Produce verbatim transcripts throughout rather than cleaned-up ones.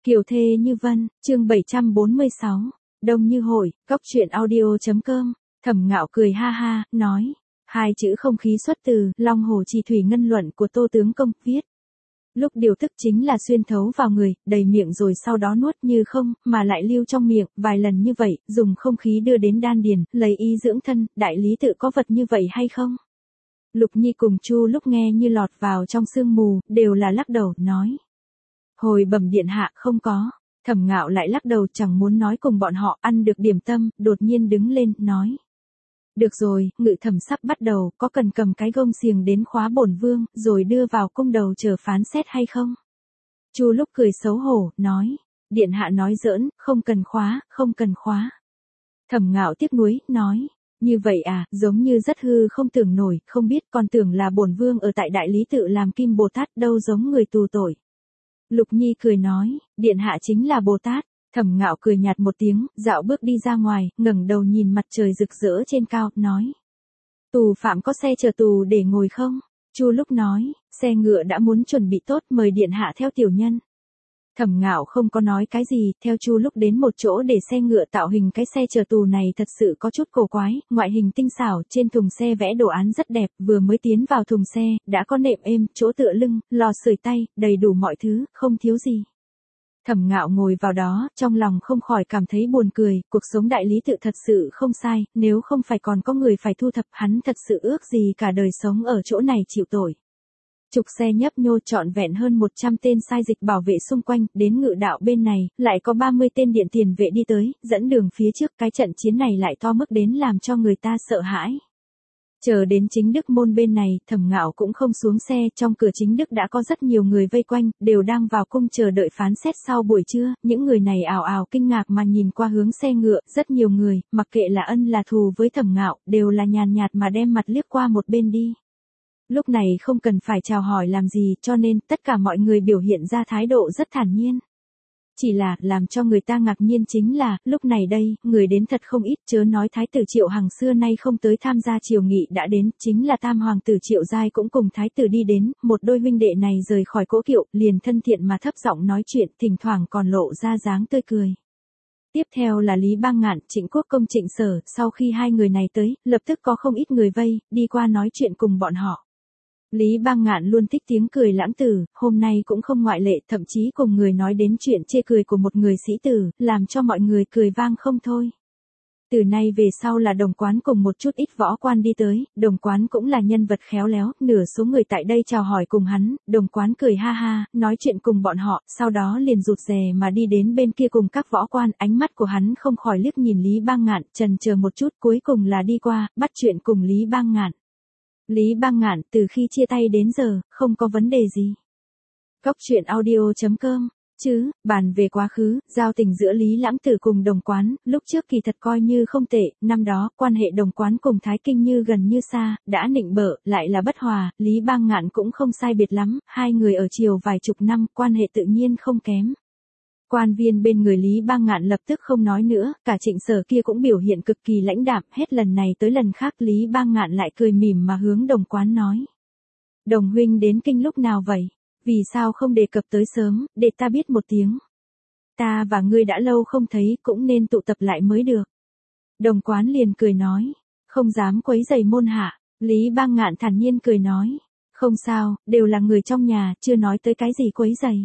Kiều thê như vân, chương bảy trăm bốn mươi sáu, đông như hội, góc truyện audio.com, Thẩm Ngạo cười ha ha, nói, hai chữ không khí xuất từ Long Hồ Trì Thủy Ngân luận của Tô Tướng Công, viết. Lúc điều tức chính là xuyên thấu vào người, đầy miệng rồi sau đó nuốt như không, mà lại lưu trong miệng, vài lần như vậy, dùng không khí đưa đến đan điền, lấy ý dưỡng thân, đại lý tự có vật như vậy hay không? Lục Nhi cùng Chu lúc nghe như lọt vào trong sương mù, đều là lắc đầu, nói. Hồi bẩm điện hạ không có. Thẩm Ngạo lại lắc đầu chẳng muốn nói cùng bọn họ ăn được điểm tâm, đột nhiên đứng lên, nói. Được rồi, ngự thẩm sắp bắt đầu, có cần cầm cái gông xiềng đến khóa bổn vương, rồi đưa vào cung đầu chờ phán xét hay không? Chu lúc cười xấu hổ, nói. Điện hạ nói giỡn, không cần khóa, không cần khóa. Thẩm Ngạo tiếc nuối, nói. Như vậy à, giống như rất hư không tưởng nổi, không biết còn tưởng là bổn vương ở tại đại lý tự làm Kim Bồ Tát đâu giống người tù tội. Lục Nhi cười nói, điện hạ chính là Bồ Tát. Thẩm Ngạo cười nhạt một tiếng, dạo bước đi ra ngoài, ngẩng đầu nhìn mặt trời rực rỡ trên cao, nói. Tù phạm có xe chờ tù để ngồi không? Chu lúc nói, xe ngựa đã muốn chuẩn bị tốt, mời điện hạ theo tiểu nhân. Thẩm Ngạo không có nói cái gì, theo Chu lúc đến một chỗ để xe ngựa tạo hình cái xe chờ tù này thật sự có chút cổ quái, ngoại hình tinh xảo, trên thùng xe vẽ đồ án rất đẹp, vừa mới tiến vào thùng xe, đã có nệm êm, chỗ tựa lưng, lò sưởi tay, đầy đủ mọi thứ, không thiếu gì. Thẩm Ngạo ngồi vào đó, trong lòng không khỏi cảm thấy buồn cười, cuộc sống đại lý tự thật sự không sai, nếu không phải còn có người phải thu thập hắn thật sự ước gì cả đời sống ở chỗ này chịu tội. Trục xe nhấp nhô trọn vẹn hơn một trăm tên sai dịch bảo vệ xung quanh, đến ngự đạo bên này, lại có ba mươi tên điện tiền vệ đi tới, dẫn đường phía trước, cái trận chiến này lại to mức đến làm cho người ta sợ hãi. Chờ đến chính đức môn bên này, Thẩm Ngạo cũng không xuống xe, trong cửa chính đức đã có rất nhiều người vây quanh, đều đang vào cung chờ đợi phán xét sau buổi trưa, những người này ào ào kinh ngạc mà nhìn qua hướng xe ngựa, rất nhiều người, mặc kệ là ân là thù với Thẩm Ngạo, đều là nhàn nhạt mà đem mặt liếc qua một bên đi. Lúc này không cần phải chào hỏi làm gì, cho nên tất cả mọi người biểu hiện ra thái độ rất thản nhiên. Chỉ là, làm cho người ta ngạc nhiên chính là, lúc này đây, người đến thật không ít, chớ nói thái tử Triệu Hằng xưa nay không tới tham gia triều nghị đã đến, chính là tam hoàng tử Triệu Giai cũng cùng thái tử đi đến, một đôi huynh đệ này rời khỏi cỗ kiệu, liền thân thiện mà thấp giọng nói chuyện, thỉnh thoảng còn lộ ra dáng tươi cười. Tiếp theo là Lý Bang Ngạn, Trịnh Quốc Công Trịnh Sở, sau khi hai người này tới, lập tức có không ít người vây, đi qua nói chuyện cùng bọn họ. Lý Bang Ngạn luôn thích tiếng cười lãng tử, hôm nay cũng không ngoại lệ, thậm chí cùng người nói đến chuyện chê cười của một người sĩ tử, làm cho mọi người cười vang không thôi. Từ nay về sau là Đồng Quán cùng một chút ít võ quan đi tới, Đồng Quán cũng là nhân vật khéo léo, nửa số người tại đây chào hỏi cùng hắn, Đồng Quán cười ha ha, nói chuyện cùng bọn họ, sau đó liền rụt rè mà đi đến bên kia cùng các võ quan, ánh mắt của hắn không khỏi liếc nhìn Lý Bang Ngạn, chần chờ một chút, cuối cùng là đi qua, bắt chuyện cùng Lý Bang Ngạn. Lý Bang Ngạn, từ khi chia tay đến giờ, không có vấn đề gì. Góc truyện audio.com, chứ, bàn về quá khứ, giao tình giữa Lý Lãng Tử cùng Đồng Quán, lúc trước kỳ thật coi như không tệ, năm đó, quan hệ Đồng Quán cùng Thái Kinh như gần như xa, đã nịnh bợ, lại là bất hòa, Lý Bang Ngạn cũng không sai biệt lắm, hai người ở triều vài chục năm, quan hệ tự nhiên không kém. Quan viên bên người Lý Bang Ngạn lập tức không nói nữa, cả Trịnh Sở kia cũng biểu hiện cực kỳ lãnh đạm, hết lần này tới lần khác Lý Bang Ngạn lại cười mỉm mà hướng Đồng Quán nói. Đồng huynh đến kinh lúc nào vậy? Vì sao không đề cập tới sớm, để ta biết một tiếng? Ta và ngươi đã lâu không thấy, cũng nên tụ tập lại mới được. Đồng Quán liền cười nói, không dám quấy rầy môn hạ. Lý Bang Ngạn thản nhiên cười nói, không sao, đều là người trong nhà, chưa nói tới cái gì quấy rầy.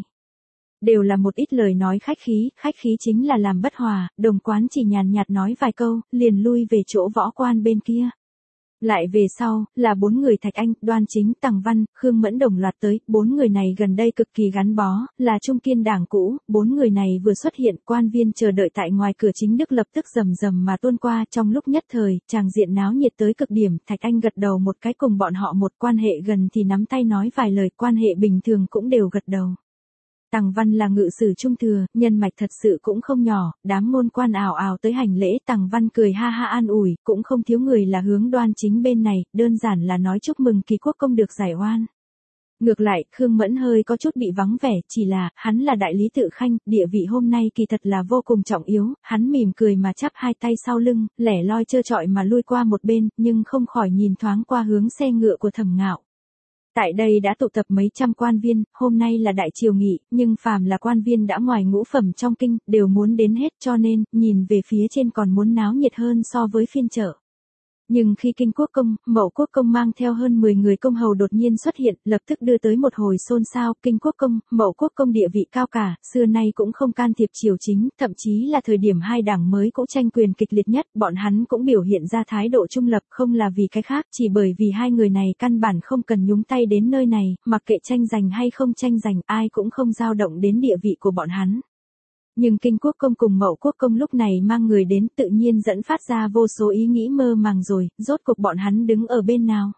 Đều là một ít lời nói khách khí, khách khí chính là làm bất hòa, Đồng Quán chỉ nhàn nhạt nói vài câu, liền lui về chỗ võ quan bên kia. Lại về sau, là bốn người Thạch Anh, Đoan Chính, Tằng Văn, Khương Mẫn đồng loạt tới, bốn người này gần đây cực kỳ gắn bó, là trung kiên đảng cũ, bốn người này vừa xuất hiện, quan viên chờ đợi tại ngoài cửa chính đức lập tức rầm rầm mà tuôn qua, trong lúc nhất thời, tràng diện náo nhiệt tới cực điểm, Thạch Anh gật đầu một cái cùng bọn họ một quan hệ gần thì nắm tay nói vài lời, quan hệ bình thường cũng đều gật đầu. Tằng Văn là ngự sử trung thừa, nhân mạch thật sự cũng không nhỏ, đám ngôn quan ào ào tới hành lễ, Tằng Văn cười ha ha an ủi, cũng không thiếu người là hướng Đoan Chính bên này, đơn giản là nói chúc mừng Kỳ Quốc Công được giải oan. Ngược lại, Khương Mẫn hơi có chút bị vắng vẻ, chỉ là, hắn là đại lý tự khanh, địa vị hôm nay kỳ thật là vô cùng trọng yếu, hắn mỉm cười mà chắp hai tay sau lưng, lẻ loi trơ trọi mà lui qua một bên, nhưng không khỏi nhìn thoáng qua hướng xe ngựa của Thẩm Ngạo. Tại đây đã tụ tập mấy trăm quan viên, hôm nay là đại triều nghị, nhưng phàm là quan viên đã ngoài ngũ phẩm trong kinh, đều muốn đến hết cho nên, nhìn về phía trên còn muốn náo nhiệt hơn so với phiên chợ. Nhưng khi Kinh Quốc Công, Mậu Quốc Công mang theo hơn mười người công hầu đột nhiên xuất hiện, lập tức đưa tới một hồi xôn xao, Kinh Quốc Công, Mậu Quốc Công địa vị cao cả, xưa nay cũng không can thiệp triều chính, thậm chí là thời điểm hai đảng mới cũ tranh quyền kịch liệt nhất, bọn hắn cũng biểu hiện ra thái độ trung lập, không là vì cái khác, chỉ bởi vì hai người này căn bản không cần nhúng tay đến nơi này, mặc kệ tranh giành hay không tranh giành, ai cũng không dao động đến địa vị của bọn hắn. Nhưng Kinh Quốc Công cùng Mậu Quốc Công lúc này mang người đến tự nhiên dẫn phát ra vô số ý nghĩ mơ màng rồi, rốt cuộc bọn hắn đứng ở bên nào.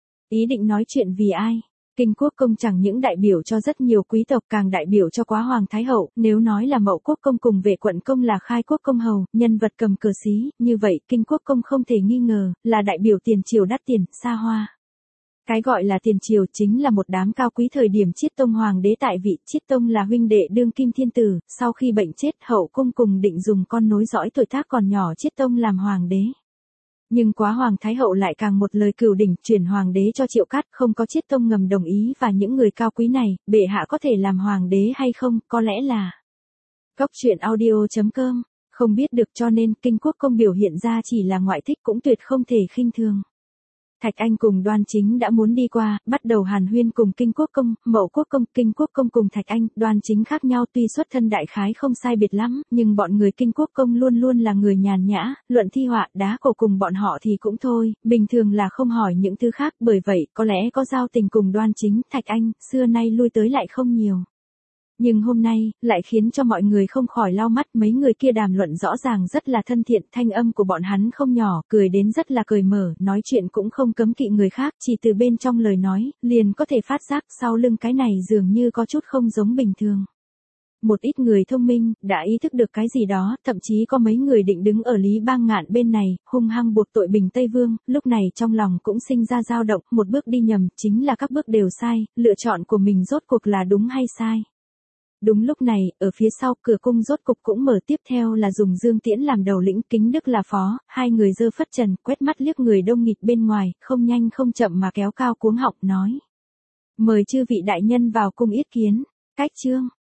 Ý định nói chuyện vì ai? Kinh Quốc Công chẳng những đại biểu cho rất nhiều quý tộc càng đại biểu cho Quá Hoàng Thái Hậu, nếu nói là Mậu Quốc Công cùng Vệ Quận Công là khai quốc công hầu, nhân vật cầm cờ xí, như vậy Kinh Quốc Công không thể nghi ngờ, là đại biểu tiền triều đắt tiền, xa hoa. Cái gọi là tiền triều chính là một đám cao quý thời điểm Chiết Tông hoàng đế tại vị, Chiết Tông là huynh đệ đương kim thiên tử, sau khi bệnh chết hậu cung cùng định dùng con nối dõi tuổi tác còn nhỏ Chiết Tông làm hoàng đế. Nhưng Quá Hoàng Thái Hậu lại càng một lời cửu đỉnh chuyển hoàng đế cho Triệu Cát, không có Chiết Tông ngầm đồng ý và những người cao quý này, bệ hạ có thể làm hoàng đế hay không, có lẽ là. Góc truyện audio chấm com, không biết được cho nên Kinh Quốc Công biểu hiện ra chỉ là ngoại thích cũng tuyệt không thể khinh thường. Thạch Anh cùng Đoan Chính đã muốn đi qua, bắt đầu hàn huyên cùng Kinh Quốc Công, Mậu Quốc Công, Kinh Quốc Công cùng Thạch Anh, Đoan Chính khác nhau tuy xuất thân đại khái không sai biệt lắm, nhưng bọn người Kinh Quốc Công luôn luôn là người nhàn nhã, luận thi họa, đá cổ cùng bọn họ thì cũng thôi, bình thường là không hỏi những thứ khác, bởi vậy, có lẽ có giao tình cùng Đoan Chính, Thạch Anh, xưa nay lui tới lại không nhiều. Nhưng hôm nay, lại khiến cho mọi người không khỏi lau mắt, mấy người kia đàm luận rõ ràng rất là thân thiện, thanh âm của bọn hắn không nhỏ, cười đến rất là cởi mở, nói chuyện cũng không cấm kỵ người khác, chỉ từ bên trong lời nói, liền có thể phát giác sau lưng cái này dường như có chút không giống bình thường. Một ít người thông minh, đã ý thức được cái gì đó, thậm chí có mấy người định đứng ở Lý Bang Ngạn bên này, hung hăng buộc tội Bình Tây Vương, lúc này trong lòng cũng sinh ra dao động, một bước đi nhầm, chính là các bước đều sai, lựa chọn của mình rốt cuộc là đúng hay sai. Đúng lúc này, ở phía sau, cửa cung rốt cục cũng mở, tiếp theo là dùng Dương Tiễn làm đầu lĩnh, Kính Đức là phó, hai người giơ phất trần, quét mắt liếc người đông nghịt bên ngoài, không nhanh không chậm mà kéo cao cuống họng nói. Mời chư vị đại nhân vào cung yết kiến, cách chương.